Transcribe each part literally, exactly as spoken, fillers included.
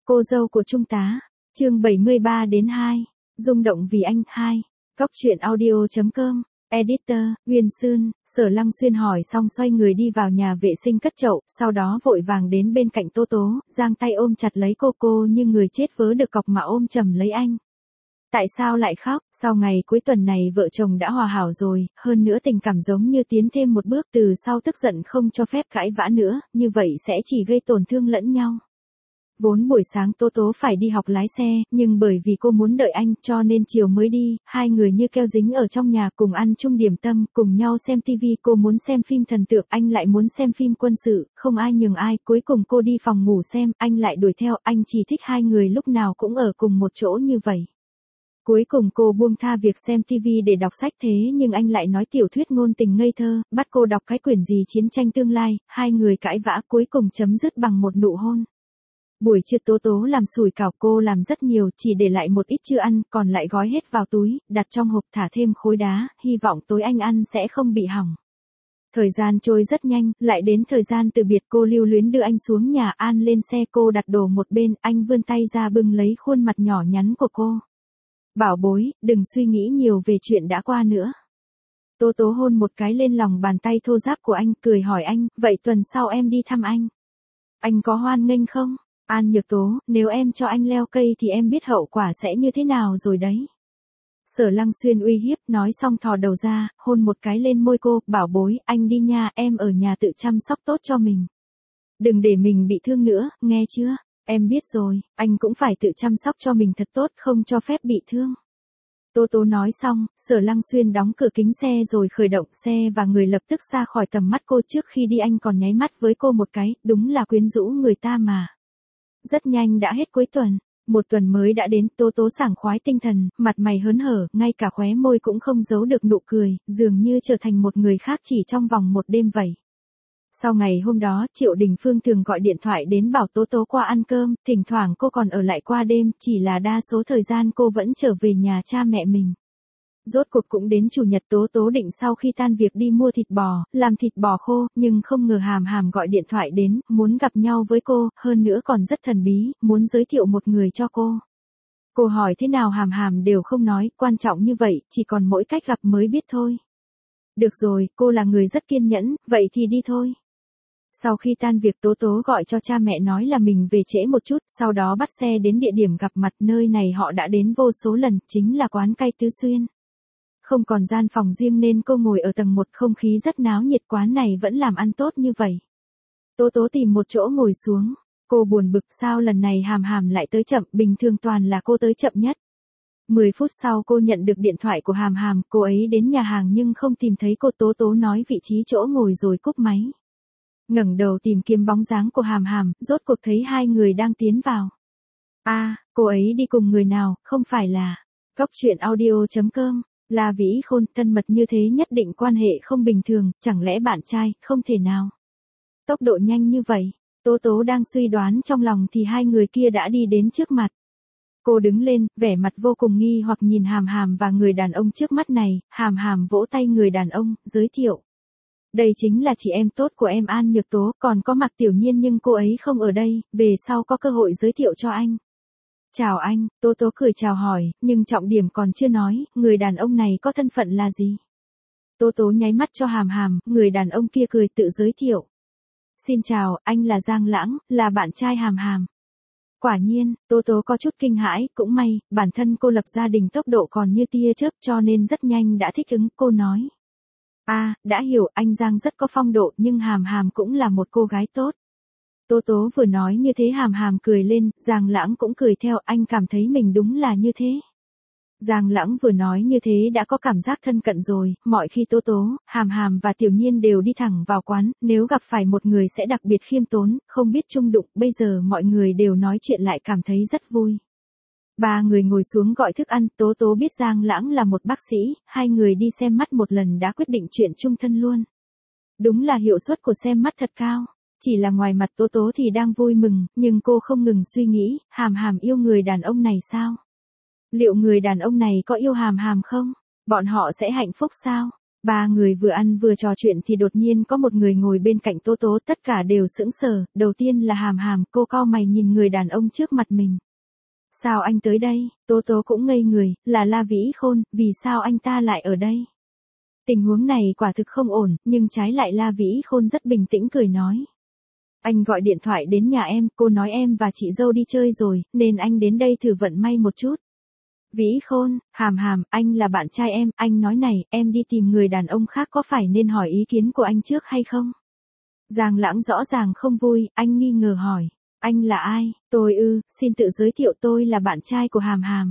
Cô dâu của Trung tá, chương bảy mươi ba đến hai, rung động vì anh, hai, Góc truyện audio chấm com, editor, Nguyên Sương. Sở Lăng Xuyên hỏi xong xoay người đi vào nhà vệ sinh cất chậu, sau đó vội vàng đến bên cạnh Tố Tố, giang tay ôm chặt lấy cô cô như người chết vớ được cọc mà ôm chầm lấy anh. Tại sao lại khóc? Sau ngày cuối tuần này vợ chồng đã hòa hảo rồi, hơn nữa tình cảm giống như tiến thêm một bước, từ sau tức giận không cho phép cãi vã nữa, như vậy sẽ chỉ gây tổn thương lẫn nhau. Vốn buổi sáng Tố Tố phải đi học lái xe, nhưng bởi vì cô muốn đợi anh cho nên chiều mới đi, hai người như keo dính ở trong nhà cùng ăn chung điểm tâm, cùng nhau xem tivi. Cô muốn xem phim thần tượng, anh lại muốn xem phim quân sự, không ai nhường ai, cuối cùng cô đi phòng ngủ xem, anh lại đuổi theo, anh chỉ thích hai người lúc nào cũng ở cùng một chỗ như vậy. Cuối cùng cô buông tha việc xem tivi để đọc sách, thế nhưng anh lại nói tiểu thuyết ngôn tình ngây thơ, bắt cô đọc cái quyển gì chiến tranh tương lai, hai người cãi vã cuối cùng chấm dứt bằng một nụ hôn. Buổi trưa Tố Tố làm sủi cảo, cô làm rất nhiều, chỉ để lại một ít chưa ăn, còn lại gói hết vào túi, đặt trong hộp, thả thêm khối đá, hy vọng tối anh ăn sẽ không bị hỏng. Thời gian trôi rất nhanh, lại đến thời gian từ biệt. Cô lưu luyến đưa anh xuống nhà, An lên xe, cô đặt đồ một bên, anh vươn tay ra bưng lấy khuôn mặt nhỏ nhắn của cô. Bảo bối, đừng suy nghĩ nhiều về chuyện đã qua nữa. Tố Tố hôn một cái lên lòng bàn tay thô ráp của anh, cười hỏi anh, vậy tuần sau em đi thăm anh. Anh có hoan nghênh không? An Nhược Tố, nếu em cho anh leo cây thì em biết hậu quả sẽ như thế nào rồi đấy. Sở Lăng Xuyên uy hiếp, nói xong thò đầu ra, hôn một cái lên môi cô, bảo bối, anh đi nha, em ở nhà tự chăm sóc tốt cho mình. Đừng để mình bị thương nữa, nghe chưa? Em biết rồi, anh cũng phải tự chăm sóc cho mình thật tốt, không cho phép bị thương. Tố Tố nói xong, Sở Lăng Xuyên đóng cửa kính xe rồi khởi động xe và người lập tức ra khỏi tầm mắt cô. Trước khi đi anh còn nháy mắt với cô một cái, đúng là quyến rũ người ta mà. Rất nhanh đã hết cuối tuần, một tuần mới đã đến. Tố Tố sảng khoái tinh thần, mặt mày hớn hở, ngay cả khóe môi cũng không giấu được nụ cười, dường như trở thành một người khác chỉ trong vòng một đêm vậy. Sau ngày hôm đó, Triệu Đình Phương thường gọi điện thoại đến bảo Tố Tố qua ăn cơm, thỉnh thoảng cô còn ở lại qua đêm, chỉ là đa số thời gian cô vẫn trở về nhà cha mẹ mình. Rốt cuộc cũng đến chủ nhật, Tố Tố định sau khi tan việc đi mua thịt bò, làm thịt bò khô, nhưng không ngờ Hàm Hàm gọi điện thoại đến, muốn gặp nhau với cô, hơn nữa còn rất thần bí, muốn giới thiệu một người cho cô. Cô hỏi thế nào Hàm Hàm đều không nói, quan trọng như vậy, chỉ còn mỗi cách gặp mới biết thôi. Được rồi, cô là người rất kiên nhẫn, vậy thì đi thôi. Sau khi tan việc Tố Tố gọi cho cha mẹ nói là mình về trễ một chút, sau đó bắt xe đến địa điểm gặp mặt, nơi này họ đã đến vô số lần, chính là quán cay Tứ Xuyên. Không còn gian phòng riêng nên cô ngồi ở tầng một, không khí rất náo nhiệt, quán này vẫn làm ăn tốt như vậy. Tố Tố tìm một chỗ ngồi xuống, cô buồn bực sao lần này Hàm Hàm lại tới chậm, bình thường toàn là cô tới chậm nhất. mười phút sau cô nhận được điện thoại của Hàm Hàm, cô ấy đến nhà hàng nhưng không tìm thấy cô. Tố Tố nói vị trí chỗ ngồi rồi cúp máy. Ngẩng đầu tìm kiếm bóng dáng của Hàm Hàm, rốt cuộc thấy hai người đang tiến vào. A, à, cô ấy đi cùng người nào, không phải là Góc truyện audio chấm com. La Vĩ Khôn, thân mật như thế nhất định quan hệ không bình thường, chẳng lẽ bạn trai, không thể nào. Tốc độ nhanh như vậy, Tố Tố đang suy đoán trong lòng thì hai người kia đã đi đến trước mặt. Cô đứng lên, vẻ mặt vô cùng nghi hoặc nhìn Hàm Hàm và người đàn ông trước mắt này. Hàm Hàm vỗ tay người đàn ông, giới thiệu. Đây chính là chị em tốt của em An Nhược Tố, còn có Mạc Tiểu Nhiên nhưng cô ấy không ở đây, về sau có cơ hội giới thiệu cho anh. Chào anh, Tố Tố cười chào hỏi, nhưng trọng điểm còn chưa nói, người đàn ông này có thân phận là gì. Tố Tố nháy mắt cho Hàm Hàm, người đàn ông kia cười tự giới thiệu. Xin chào, anh là Giang Lãng, là bạn trai Hàm Hàm. Quả nhiên, Tố Tố có chút kinh hãi, cũng may, bản thân cô lập gia đình tốc độ còn như tia chớp cho nên rất nhanh đã thích ứng. Cô nói. A, à, đã hiểu, anh Giang rất có phong độ nhưng Hàm Hàm cũng là một cô gái tốt. Tố Tố vừa nói như thế Hàm Hàm cười lên, Giang Lãng cũng cười theo, anh cảm thấy mình đúng là như thế. Giang Lãng vừa nói như thế đã có cảm giác thân cận rồi, mọi khi Tố Tố, Hàm Hàm và Tiểu Nhiên đều đi thẳng vào quán, nếu gặp phải một người sẽ đặc biệt khiêm tốn, không biết chung đụng, bây giờ mọi người đều nói chuyện lại cảm thấy rất vui. Ba người ngồi xuống gọi thức ăn, Tố Tố biết Giang Lãng là một bác sĩ, hai người đi xem mắt một lần đã quyết định chuyện chung thân luôn. Đúng là hiệu suất của xem mắt thật cao. Chỉ là ngoài mặt Tố Tố thì đang vui mừng, nhưng cô không ngừng suy nghĩ, Hàm Hàm yêu người đàn ông này sao? Liệu người đàn ông này có yêu Hàm Hàm không? Bọn họ sẽ hạnh phúc sao? Ba người vừa ăn vừa trò chuyện thì đột nhiên có một người ngồi bên cạnh Tố Tố, tất cả đều sững sờ, đầu tiên là Hàm Hàm, cô cau mày nhìn người đàn ông trước mặt mình. Sao anh tới đây? Tố Tố cũng ngây người, là La Vĩ Khôn, vì sao anh ta lại ở đây? Tình huống này quả thực không ổn, nhưng trái lại La Vĩ Khôn rất bình tĩnh cười nói. Anh gọi điện thoại đến nhà em, cô nói em và chị dâu đi chơi rồi, nên anh đến đây thử vận may một chút. Vĩ Khôn, Hàm Hàm, anh là bạn trai em, anh nói này, em đi tìm người đàn ông khác có phải nên hỏi ý kiến của anh trước hay không? Giang Lãng rõ ràng không vui, anh nghi ngờ hỏi. Anh là ai? Tôi ư, xin tự giới thiệu, tôi là bạn trai của Hàm Hàm.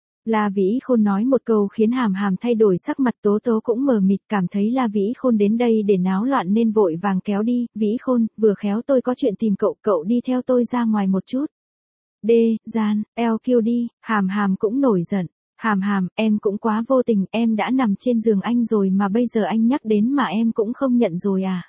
La Vĩ Khôn nói một câu khiến Hàm Hàm thay đổi sắc mặt. Tố Tố cũng mờ mịt, cảm thấy La Vĩ Khôn đến đây để náo loạn nên vội vàng kéo đi. Vĩ Khôn, vừa khéo tôi có chuyện tìm cậu, cậu đi theo tôi ra ngoài một chút. Đê, Gian, eo kêu đi. Hàm Hàm cũng nổi giận. Hàm Hàm, em cũng quá vô tình, em đã nằm trên giường anh rồi mà bây giờ anh nhắc đến mà em cũng không nhận rồi à?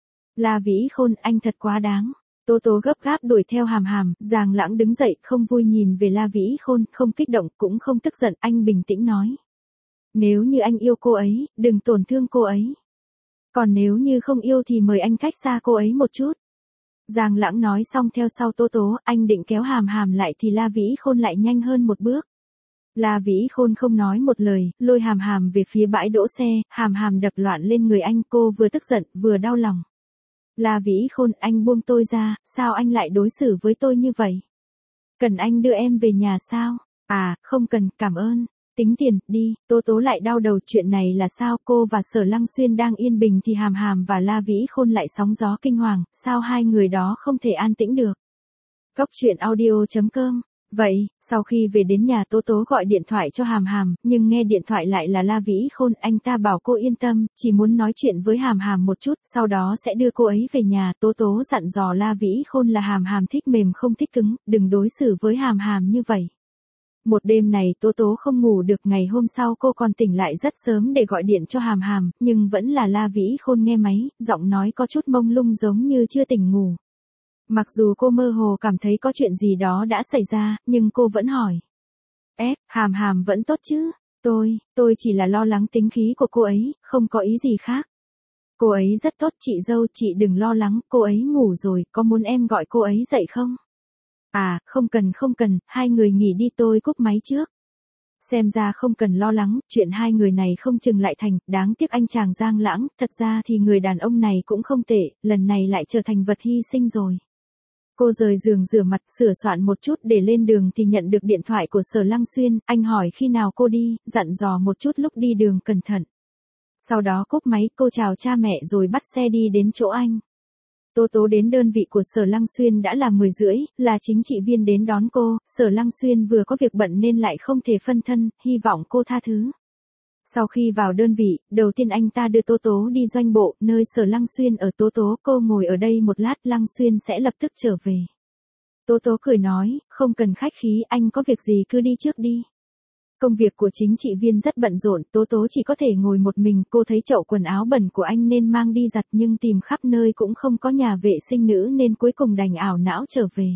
La Vĩ Khôn, anh thật quá đáng. Tố Tố gấp gáp đuổi theo Hàm Hàm, Giang Lãng đứng dậy, không vui nhìn về La Vĩ Khôn, không kích động, cũng không tức giận, anh bình tĩnh nói. Nếu như anh yêu cô ấy, đừng tổn thương cô ấy. Còn nếu như không yêu thì mời anh cách xa cô ấy một chút. Giang Lãng nói xong theo sau Tố Tố, anh định kéo Hàm Hàm lại thì La Vĩ Khôn lại nhanh hơn một bước. La Vĩ Khôn không nói một lời, lôi Hàm Hàm về phía bãi đỗ xe, Hàm Hàm đập loạn lên người anh, cô vừa tức giận, vừa đau lòng. La Vĩ Khôn, anh buông tôi ra, sao anh lại đối xử với tôi như vậy? Cần anh đưa em về nhà sao? À, không cần, cảm ơn. Tính tiền, đi. Tố Tố lại đau đầu, chuyện này là sao? Cô và Sở Lăng Xuyên đang yên bình thì Hàm Hàm và La Vĩ Khôn lại sóng gió kinh hoàng, sao hai người đó không thể an tĩnh được? Cốc truyện audio chấm com. Vậy, sau khi về đến nhà Tố Tố gọi điện thoại cho Hàm Hàm, nhưng nghe điện thoại lại là La Vĩ Khôn, anh ta bảo cô yên tâm, chỉ muốn nói chuyện với Hàm Hàm một chút, sau đó sẽ đưa cô ấy về nhà. Tố Tố dặn dò La Vĩ Khôn là Hàm Hàm thích mềm không thích cứng, đừng đối xử với Hàm Hàm như vậy. Một đêm này Tố Tố không ngủ được, ngày hôm sau cô còn tỉnh lại rất sớm để gọi điện cho Hàm Hàm, nhưng vẫn là La Vĩ Khôn nghe máy, giọng nói có chút mông lung giống như chưa tỉnh ngủ. Mặc dù cô mơ hồ cảm thấy có chuyện gì đó đã xảy ra, nhưng cô vẫn hỏi. Ép, Hàm Hàm vẫn tốt chứ? Tôi, tôi chỉ là lo lắng tính khí của cô ấy, không có ý gì khác. Cô ấy rất tốt chị dâu, chị đừng lo lắng, cô ấy ngủ rồi, có muốn em gọi cô ấy dậy không? À, không cần không cần, hai người nghỉ đi, tôi cúp máy trước. Xem ra không cần lo lắng, chuyện hai người này không chừng lại thành, đáng tiếc anh chàng Giang Lãng, thật ra thì người đàn ông này cũng không tệ, lần này lại trở thành vật hy sinh rồi. Cô rời giường rửa mặt, sửa soạn một chút để lên đường thì nhận được điện thoại của Sở Lăng Xuyên, anh hỏi khi nào cô đi, dặn dò một chút lúc đi đường cẩn thận. Sau đó cúp máy, cô chào cha mẹ rồi bắt xe đi đến chỗ anh. Tố Tố đến đơn vị của Sở Lăng Xuyên đã là mười rưỡi, là chính trị viên đến đón cô, Sở Lăng Xuyên vừa có việc bận nên lại không thể phân thân, hy vọng cô tha thứ. Sau khi vào đơn vị, đầu tiên anh ta đưa Tố Tố đi doanh bộ, nơi Sở Lăng Xuyên ở. Tố Tố, cô ngồi ở đây một lát, Lăng Xuyên sẽ lập tức trở về. Tố Tố cười nói, không cần khách khí, anh có việc gì cứ đi trước đi. Công việc của chính trị viên rất bận rộn, Tố Tố chỉ có thể ngồi một mình, cô thấy chậu quần áo bẩn của anh nên mang đi giặt nhưng tìm khắp nơi cũng không có nhà vệ sinh nữ nên cuối cùng đành ảo não trở về.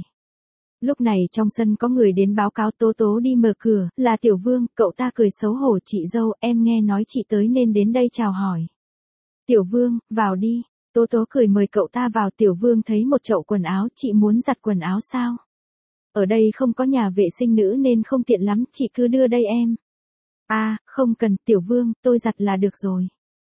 Lúc này trong sân có người đến báo cáo. Tố Tố đi mở cửa, là Tiểu Vương, cậu ta cười xấu hổ, chị dâu, em nghe nói chị tới nên đến đây chào hỏi. Tiểu Vương, vào đi. Tố Tố cười mời cậu ta vào. Tiểu Vương thấy một chậu quần áo, chị muốn giặt quần áo sao? Ở đây không có nhà vệ sinh nữ nên không tiện lắm, chị cứ đưa đây em. À, không cần, Tiểu Vương, tôi giặt là được rồi.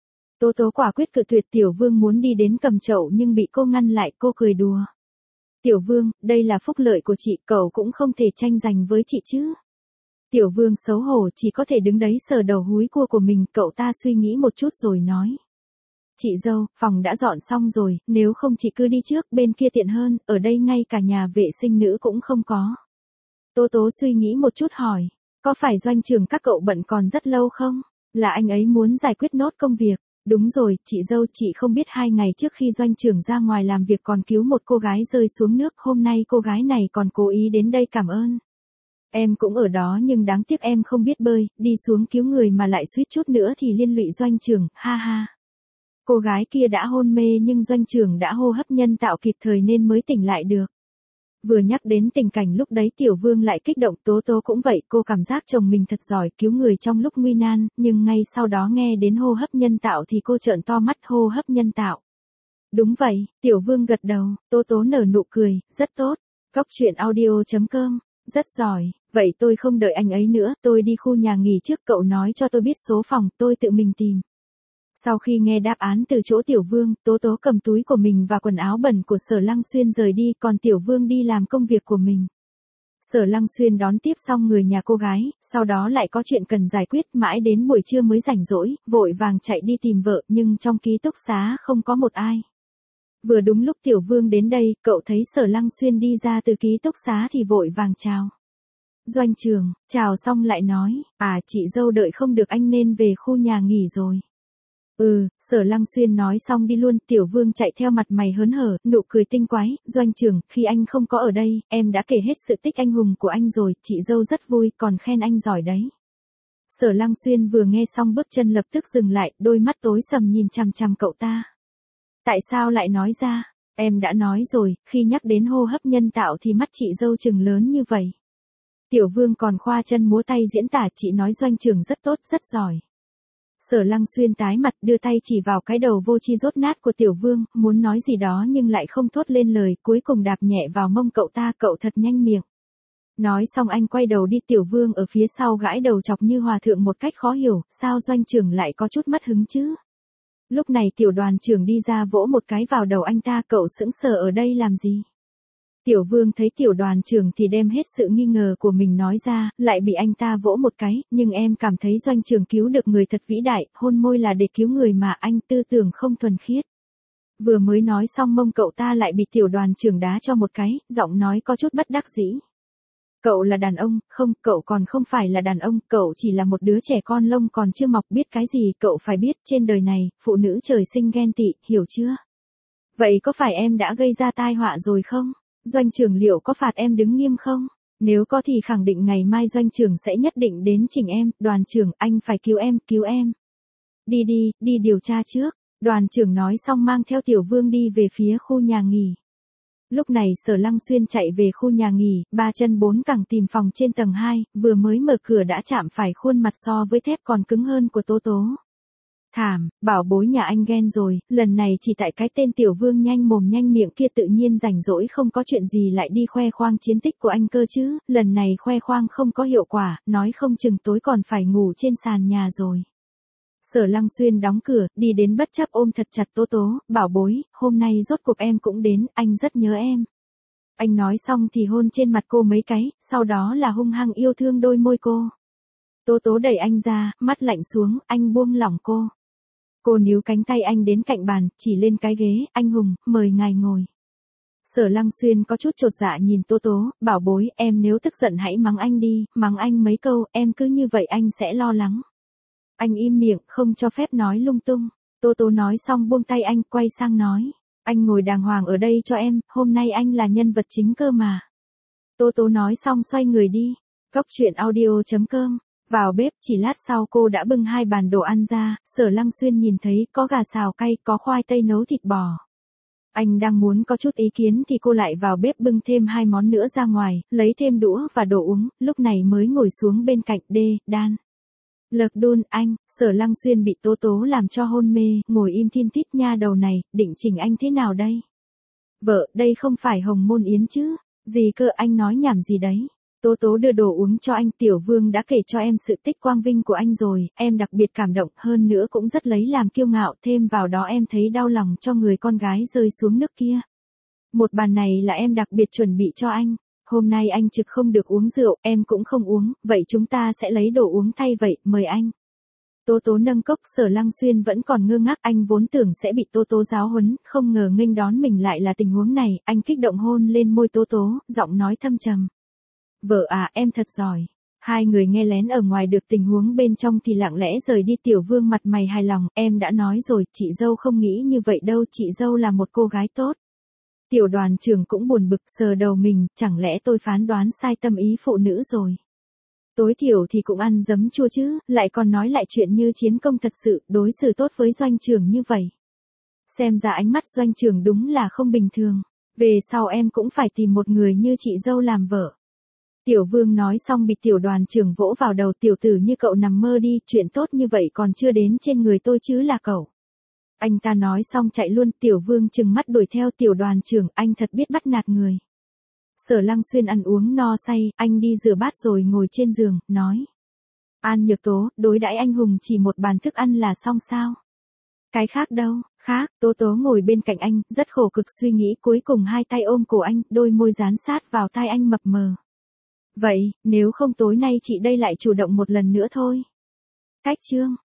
Tố Tố quả quyết cự tuyệt. Tiểu Vương muốn đi đến cầm chậu nhưng bị cô ngăn lại, cô cười đùa. Tiểu Vương, đây là phúc lợi của chị, cậu cũng không thể tranh giành với chị chứ. Tiểu Vương xấu hổ chỉ có thể đứng đấy sờ đầu húi cua của mình, cậu ta suy nghĩ một chút rồi nói. Chị dâu, phòng đã dọn xong rồi, nếu không chị cứ đi trước, bên kia tiện hơn, ở đây ngay cả nhà vệ sinh nữ cũng không có. Tố Tố suy nghĩ một chút hỏi, có phải doanh trưởng các cậu bận còn rất lâu không? Là anh ấy muốn giải quyết nốt công việc. Đúng rồi, chị dâu, chị không biết hai ngày trước khi doanh trưởng ra ngoài làm việc còn cứu một cô gái rơi xuống nước, hôm nay cô gái này còn cố ý đến đây cảm ơn. Em cũng ở đó nhưng đáng tiếc em không biết bơi, đi xuống cứu người mà lại suýt chút nữa thì liên lụy doanh trưởng, ha ha. Cô gái kia đã hôn mê nhưng doanh trưởng đã hô hấp nhân tạo kịp thời nên mới tỉnh lại được. Vừa nhắc đến tình cảnh lúc đấy Tiểu Vương lại kích động, Tố Tố cũng vậy, cô cảm giác chồng mình thật giỏi cứu người trong lúc nguy nan, nhưng ngay sau đó nghe đến hô hấp nhân tạo thì cô trợn to mắt. Hô hấp nhân tạo. Đúng vậy, Tiểu Vương gật đầu, Tố Tố nở nụ cười, rất tốt. Cóc truyện audio chấm com, rất giỏi, vậy tôi không đợi anh ấy nữa, tôi đi khu nhà nghỉ trước, cậu nói cho tôi biết số phòng, tôi tự mình tìm. Sau khi nghe đáp án từ chỗ Tiểu Vương, Tố Tố cầm túi của mình và quần áo bẩn của Sở Lăng Xuyên rời đi, còn Tiểu Vương đi làm công việc của mình. Sở Lăng Xuyên đón tiếp xong người nhà cô gái, sau đó lại có chuyện cần giải quyết, mãi đến buổi trưa mới rảnh rỗi, vội vàng chạy đi tìm vợ, nhưng trong ký túc xá không có một ai. Vừa đúng lúc Tiểu Vương đến đây, cậu thấy Sở Lăng Xuyên đi ra từ ký túc xá thì vội vàng chào. Doanh trưởng, chào xong lại nói, à chị dâu đợi không được anh nên về khu nhà nghỉ rồi. Ừ, Sở Lăng Xuyên nói xong đi luôn. Tiểu Vương chạy theo mặt mày hớn hở, nụ cười tinh quái, doanh trưởng, khi anh không có ở đây, em đã kể hết sự tích anh hùng của anh rồi, chị dâu rất vui, còn khen anh giỏi đấy. Sở Lăng Xuyên vừa nghe xong bước chân lập tức dừng lại, đôi mắt tối sầm nhìn chằm chằm cậu ta. Tại sao lại nói ra? Em đã nói rồi, khi nhắc đến hô hấp nhân tạo thì mắt chị dâu trừng lớn như vậy. Tiểu Vương còn khoa chân múa tay diễn tả, chị nói doanh trưởng rất tốt, rất giỏi. Sở Lăng Xuyên tái mặt, đưa tay chỉ vào cái đầu vô tri rốt nát của Tiểu Vương, muốn nói gì đó nhưng lại không thốt lên lời, cuối cùng đạp nhẹ vào mông cậu ta, cậu thật nhanh miệng. Nói xong anh quay đầu đi. Tiểu Vương ở phía sau gãi đầu chọc như hòa thượng một cách khó hiểu, sao doanh trưởng lại có chút mất hứng chứ? Lúc này Tiểu Đoàn trưởng đi ra vỗ một cái vào đầu anh ta, cậu sững sờ ở đây làm gì? Tiểu Vương thấy Tiểu Đoàn trưởng thì đem hết sự nghi ngờ của mình nói ra, lại bị anh ta vỗ một cái, nhưng em cảm thấy doanh trưởng cứu được người thật vĩ đại, hôn môi là để cứu người mà anh, tư tưởng không thuần khiết. Vừa mới nói xong mông cậu ta lại bị Tiểu Đoàn trưởng đá cho một cái, giọng nói có chút bất đắc dĩ. Cậu là đàn ông, không, cậu còn không phải là đàn ông, cậu chỉ là một đứa trẻ con lông còn chưa mọc, biết cái gì, cậu phải biết, trên đời này, phụ nữ trời sinh ghen tị, hiểu chưa? Vậy có phải em đã gây ra tai họa rồi không? Doanh trưởng liệu có phạt em đứng nghiêm không? Nếu có thì khẳng định ngày mai doanh trưởng sẽ nhất định đến chỉnh em. Đoàn trưởng, anh phải cứu em, cứu em. Đi đi, đi điều tra trước. Đoàn trưởng nói xong mang theo Tiểu Vương đi về phía khu nhà nghỉ. Lúc này Sở Lăng Xuyên chạy về khu nhà nghỉ, ba chân bốn cẳng tìm phòng trên tầng hai, vừa mới mở cửa đã chạm phải khuôn mặt so với thép còn cứng hơn của Tố Tố. Thảm, bảo bối nhà anh ghen rồi, lần này chỉ tại cái tên Tiểu Vương nhanh mồm nhanh miệng kia tự nhiên rảnh rỗi không có chuyện gì lại đi khoe khoang chiến tích của anh cơ chứ, lần này khoe khoang không có hiệu quả, nói không chừng tối còn phải ngủ trên sàn nhà rồi. Sở Lăng Xuyên đóng cửa, đi đến bất chấp ôm thật chặt Tố Tố, bảo bối, hôm nay rốt cuộc em cũng đến, anh rất nhớ em. Anh nói xong thì hôn trên mặt cô mấy cái, sau đó là hung hăng yêu thương đôi môi cô. Tố Tố đẩy anh ra, mắt lạnh xuống, anh buông lỏng cô. Cô níu cánh tay anh đến cạnh bàn, chỉ lên cái ghế, anh hùng, mời ngài ngồi. Sở Lăng Xuyên có chút chột dạ nhìn Tố Tố, bảo bối, em nếu tức giận hãy mắng anh đi, mắng anh mấy câu, em cứ như vậy anh sẽ lo lắng. Anh im miệng, không cho phép nói lung tung. Tố Tố nói xong buông tay anh, quay sang nói. Anh ngồi đàng hoàng ở đây cho em, hôm nay anh là nhân vật chính cơ mà. Tố Tố nói xong xoay người đi. Cóc truyện audio chấm com. Vào bếp, chỉ lát sau cô đã bưng hai bàn đồ ăn ra, Sở Lăng Xuyên nhìn thấy có gà xào cay, có khoai tây nấu thịt bò. Anh đang muốn có chút ý kiến thì cô lại vào bếp bưng thêm hai món nữa ra ngoài, lấy thêm đũa và đồ uống, lúc này mới ngồi xuống bên cạnh. Đê, đan. Lật đun, anh, Sở Lăng Xuyên bị Tố Tố làm cho hôn mê, ngồi im thiên tít nha đầu này, định chỉnh anh thế nào đây? Vợ, đây không phải Hồng Môn Yến chứ, gì cơ anh nói nhảm gì đấy? Tố Tố đưa đồ uống cho anh, Tiểu Vương đã kể cho em sự tích quang vinh của anh rồi, em đặc biệt cảm động, hơn nữa cũng rất lấy làm kiêu ngạo, thêm vào đó em thấy đau lòng cho người con gái rơi xuống nước kia. Một bàn này là em đặc biệt chuẩn bị cho anh. Hôm nay anh trực không được uống rượu, em cũng không uống, vậy chúng ta sẽ lấy đồ uống thay vậy, mời anh. Tố Tố nâng cốc, Sở Lăng Xuyên vẫn còn ngơ ngác, anh vốn tưởng sẽ bị Tố Tố giáo huấn, không ngờ nghênh đón mình lại là tình huống này, anh kích động hôn lên môi Tố Tố, giọng nói thâm trầm. Vợ à, em thật giỏi. Hai người nghe lén ở ngoài được tình huống bên trong thì lặng lẽ rời đi. Tiểu Vương mặt mày hài lòng, em đã nói rồi, chị dâu không nghĩ như vậy đâu, chị dâu là một cô gái tốt. Tiểu Đoàn trưởng cũng buồn bực, sờ đầu mình, chẳng lẽ tôi phán đoán sai tâm ý phụ nữ rồi. Tối thiểu thì cũng ăn giấm chua chứ, lại còn nói lại chuyện như chiến công thật sự, đối xử tốt với doanh trưởng như vậy. Xem ra ánh mắt doanh trưởng đúng là không bình thường. Về sau em cũng phải tìm một người như chị dâu làm vợ. Tiểu Vương nói xong bị tiểu đoàn trưởng vỗ vào đầu, tiểu tử như cậu nằm mơ đi, chuyện tốt như vậy còn chưa đến trên người tôi chứ là cậu. Anh ta nói xong chạy luôn, Tiểu Vương trừng mắt đuổi theo tiểu đoàn trưởng, anh thật biết bắt nạt người. Sở Lăng Xuyên ăn uống no say, anh đi rửa bát rồi ngồi trên giường, nói. An Nhược Tố, đối đãi anh hùng chỉ một bàn thức ăn là xong sao? Cái khác đâu? Khác, Tố Tố ngồi bên cạnh anh, rất khổ cực suy nghĩ, cuối cùng hai tay ôm cổ anh, đôi môi dán sát vào tai anh mập mờ. Vậy, nếu không tối nay chị đây lại chủ động một lần nữa thôi. Cách chương.